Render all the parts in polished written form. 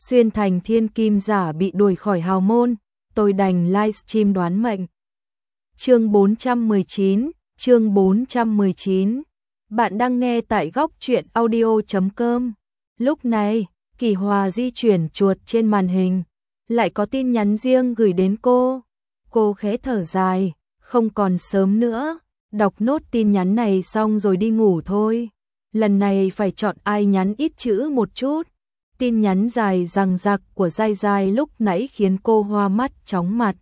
xuyên thành thiên kim giả bị đuổi khỏi hào môn, tôi đành livestream đoán mệnh. Chương 419. Bạn đang nghe tại góc truyện audio.com. Lúc này, Kỳ Hòa di chuyển chuột trên màn hình, lại có tin nhắn riêng gửi đến cô. Cô khẽ thở dài, không còn sớm nữa, đọc nốt tin nhắn này xong rồi đi ngủ thôi. Lần này phải chọn ai nhắn ít chữ một chút. Tin nhắn dài dằng dặc của Giai Giai lúc nãy khiến cô hoa mắt chóng mặt.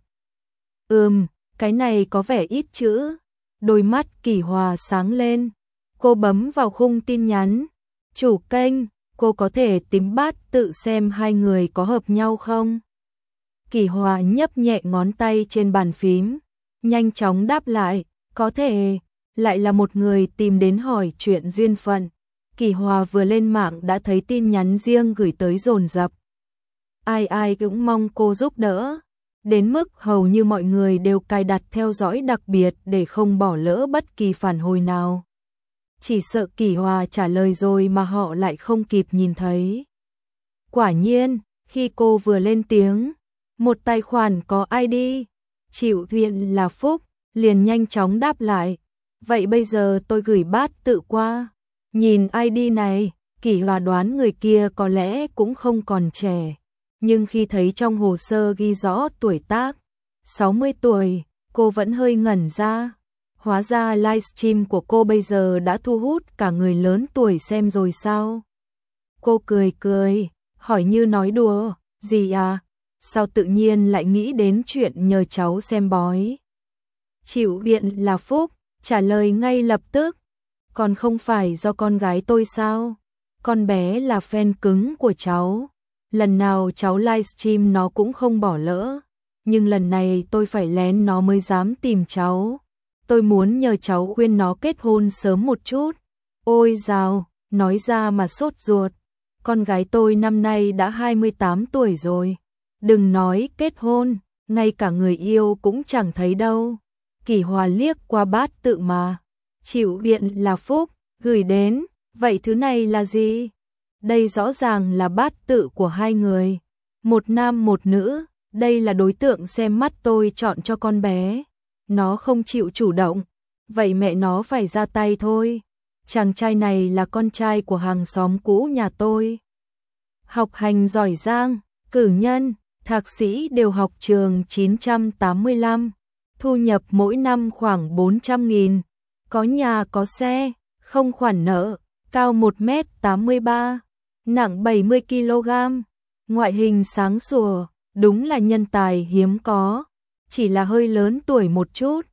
Cái này có vẻ ít chữ. Đôi mắt Kỳ Hòa sáng lên. Cô bấm vào khung tin nhắn. Chủ kênh, cô có thể tím bát tự xem hai người có hợp nhau không? Kỳ Hòa nhấp nhẹ ngón tay trên bàn phím, nhanh chóng đáp lại, có thể. Lại là một người tìm đến hỏi chuyện duyên phận. Kỳ Hòa vừa lên mạng đã thấy tin nhắn riêng gửi tới dồn dập. Ai cũng mong cô giúp đỡ, đến mức hầu như mọi người đều cài đặt theo dõi đặc biệt để không bỏ lỡ bất kỳ phản hồi nào. Chỉ sợ Kỳ Hòa trả lời rồi mà họ lại không kịp nhìn thấy. Quả nhiên, khi cô vừa lên tiếng, một tài khoản có ID, chịu viện là Phúc, liền nhanh chóng đáp lại. Vậy bây giờ tôi gửi bát tự qua. Nhìn ID này, Kỳ Hòa đoán người kia có lẽ cũng không còn trẻ. Nhưng khi thấy trong hồ sơ ghi rõ tuổi tác, 60 tuổi, cô vẫn hơi ngẩn ra. Hóa ra livestream của cô bây giờ đã thu hút cả người lớn tuổi xem rồi sao? Cô cười, hỏi như nói đùa, gì à? Sao tự nhiên lại nghĩ đến chuyện nhờ cháu xem bói? Chịu viện là Phúc, trả lời ngay lập tức. Còn không phải do con gái tôi sao? Con bé là fan cứng của cháu. Lần nào cháu livestream nó cũng không bỏ lỡ. Nhưng lần này tôi phải lén nó mới dám tìm cháu. Tôi muốn nhờ cháu khuyên nó kết hôn sớm một chút. Ôi dào, nói ra mà sốt ruột. Con gái tôi năm nay đã 28 tuổi rồi. Đừng nói kết hôn, ngay cả người yêu cũng chẳng thấy đâu. Kỳ Hòa liếc qua bát tự mà. Chịu viện là Phúc, gửi đến, vậy thứ này là gì? Đây rõ ràng là bát tự của hai người. Một nam một nữ, đây là đối tượng xem mắt tôi chọn cho con bé. Nó không chịu chủ động, vậy mẹ nó phải ra tay thôi. Chàng trai này là con trai của hàng xóm cũ nhà tôi. Học hành giỏi giang, cử nhân, thạc sĩ đều học trường 985. Thu nhập mỗi năm khoảng 400.000. Có nhà có xe, không khoản nợ, cao 1m83, nặng 70kg. Ngoại hình sáng sủa, đúng là nhân tài hiếm có. Chỉ là hơi lớn tuổi một chút,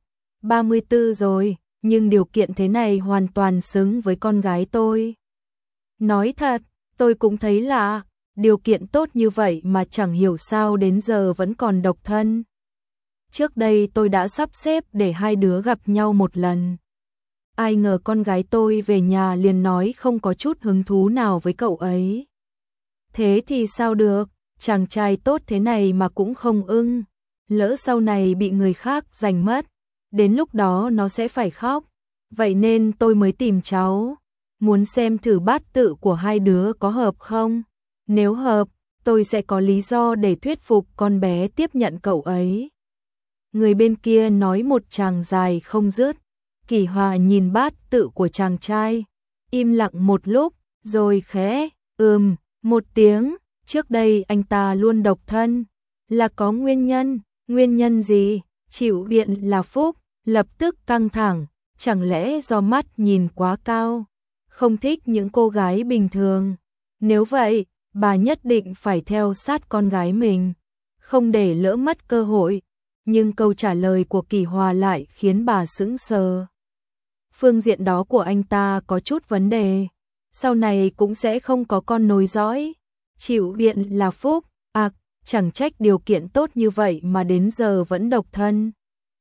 34 rồi, nhưng điều kiện thế này hoàn toàn xứng với con gái tôi. Nói thật, tôi cũng thấy lạ, điều kiện tốt như vậy mà chẳng hiểu sao đến giờ vẫn còn độc thân. Trước đây tôi đã sắp xếp để hai đứa gặp nhau một lần. Ai ngờ con gái tôi về nhà liền nói không có chút hứng thú nào với cậu ấy. Thế thì sao được, chàng trai tốt thế này mà cũng không ưng. Lỡ sau này bị người khác giành mất, đến lúc đó nó sẽ phải khóc. Vậy nên tôi mới tìm cháu, muốn xem thử bát tự của hai đứa có hợp không. Nếu hợp, tôi sẽ có lý do để thuyết phục con bé tiếp nhận cậu ấy. Người bên kia nói một tràng dài không dứt. Kỳ Hòa nhìn bát tự của chàng trai, im lặng một lúc, rồi khẽ, một tiếng. Trước đây anh ta luôn độc thân, là có nguyên nhân gì? Chịu viện là Phúc, lập tức căng thẳng, chẳng lẽ do mắt nhìn quá cao, không thích những cô gái bình thường. Nếu vậy, bà nhất định phải theo sát con gái mình, không để lỡ mất cơ hội. Nhưng câu trả lời của Kỳ Hòa lại khiến bà sững sờ. Phương diện đó của anh ta có chút vấn đề, sau này cũng sẽ không có con nối dõi. Chịu viện là Phúc, chẳng trách điều kiện tốt như vậy mà đến giờ vẫn độc thân.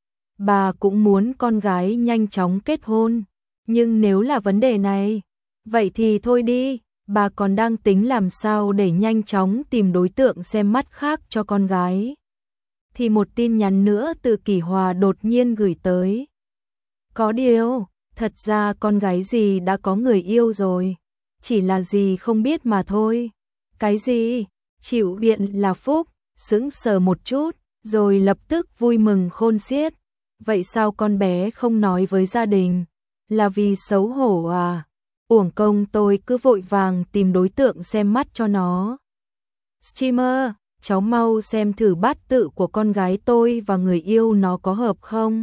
Bà cũng muốn con gái nhanh chóng kết hôn, nhưng nếu là vấn đề này, vậy thì thôi đi. Bà còn đang tính làm sao để nhanh chóng tìm đối tượng xem mắt khác cho con gái. Thì một tin nhắn nữa từ Kỳ Hòa đột nhiên gửi tới. Có điều, thật ra con gái dì đã có người yêu rồi, chỉ là dì không biết mà thôi. Cái gì? Chịu viện là phúc, sững sờ một chút, rồi lập tức vui mừng khôn xiết. Vậy sao con bé không nói với gia đình? Là vì xấu hổ à? Uổng công tôi cứ vội vàng tìm đối tượng xem mắt cho nó. Streamer, cháu mau xem thử bát tự của con gái tôi và người yêu nó có hợp không?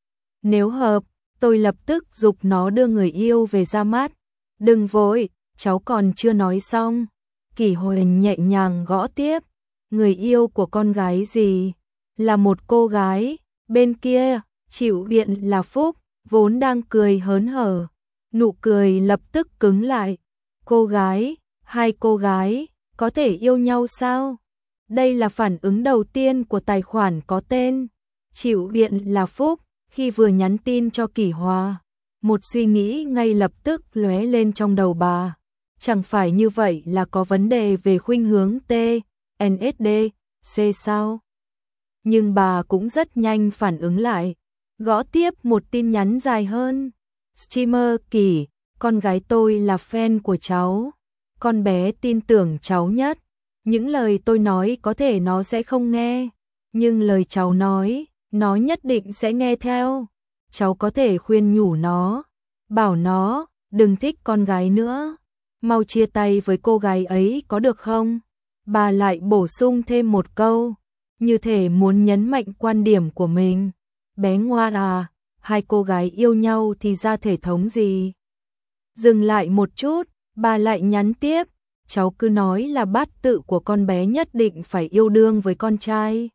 Nếu hợp, tôi lập tức giục nó đưa người yêu về ra mắt. Đừng vội, cháu còn chưa nói xong. Kỷ Hoành nhẹ nhàng gõ tiếp. Người yêu của con gái gì? Là một cô gái. Bên kia, chịu viện là phúc, vốn đang cười hớn hở. Nụ cười lập tức cứng lại. Cô gái, hai cô gái, có thể yêu nhau sao? Đây là phản ứng đầu tiên của tài khoản có tên Chịu viện là phúc khi vừa nhắn tin cho Kỷ Hòa. Một suy nghĩ ngay lập tức lóe lên trong đầu bà. Chẳng phải như vậy là có vấn đề về khuynh hướng T, NSD, C sao? Nhưng bà cũng rất nhanh phản ứng lại. Gõ tiếp một tin nhắn dài hơn. Streamer Kỷ, con gái tôi là fan của cháu. Con bé tin tưởng cháu nhất. Những lời tôi nói có thể nó sẽ không nghe. Nhưng lời cháu nói, nó nhất định sẽ nghe theo. Cháu có thể khuyên nhủ nó. Bảo nó, đừng thích con gái nữa. Mau chia tay với cô gái ấy có được không? Bà lại bổ sung thêm một câu. Như thể muốn nhấn mạnh quan điểm của mình. Bé ngoan à, hai cô gái yêu nhau thì ra thể thống gì? Dừng lại một chút, bà lại nhắn tiếp. Cháu cứ nói là bát tự của con bé nhất định phải yêu đương với con trai.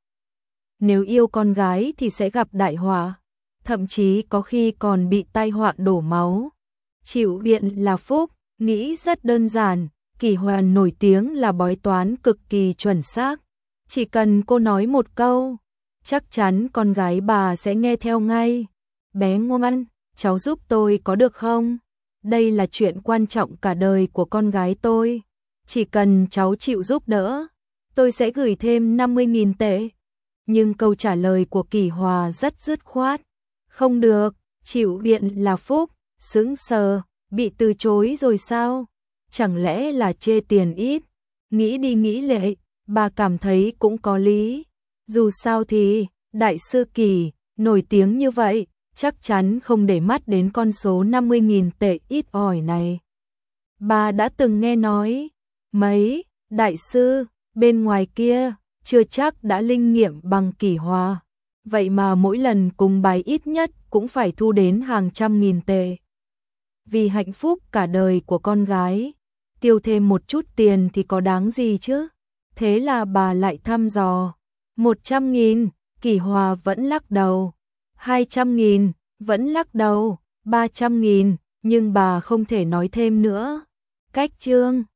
Nếu yêu con gái thì sẽ gặp đại họa, thậm chí có khi còn bị tai họa đổ máu. Chịu viện là phúc, nghĩ rất đơn giản, Kỷ Hòa nổi tiếng là bói toán cực kỳ chuẩn xác. Chỉ cần cô nói một câu, chắc chắn con gái bà sẽ nghe theo ngay. Bé ngoan, cháu giúp tôi có được không? Đây là chuyện quan trọng cả đời của con gái tôi. Chỉ cần cháu chịu giúp đỡ, tôi sẽ gửi thêm 50.000 tệ. Nhưng câu trả lời của Kỷ Hòa rất dứt khoát. Không được, chịu viện là phúc, sững sờ, bị từ chối rồi sao? Chẳng lẽ là chê tiền ít? Nghĩ đi nghĩ lại, bà cảm thấy cũng có lý. Dù sao thì, đại sư Kỷ, nổi tiếng như vậy, chắc chắn không để mắt đến con số 50.000 tệ ít ỏi này. Bà đã từng nghe nói, mấy, đại sư, bên ngoài kia, chưa chắc đã linh nghiệm bằng Kỷ Hòa. Vậy mà mỗi lần cùng bài ít nhất cũng phải thu đến hàng trăm nghìn tệ. Vì hạnh phúc cả đời của con gái, tiêu thêm một chút tiền thì có đáng gì chứ? Thế là bà lại thăm dò. 100.000, Kỷ Hòa vẫn lắc đầu. 200.000, vẫn lắc đầu. 300.000, nhưng bà không thể nói thêm nữa. Cách chương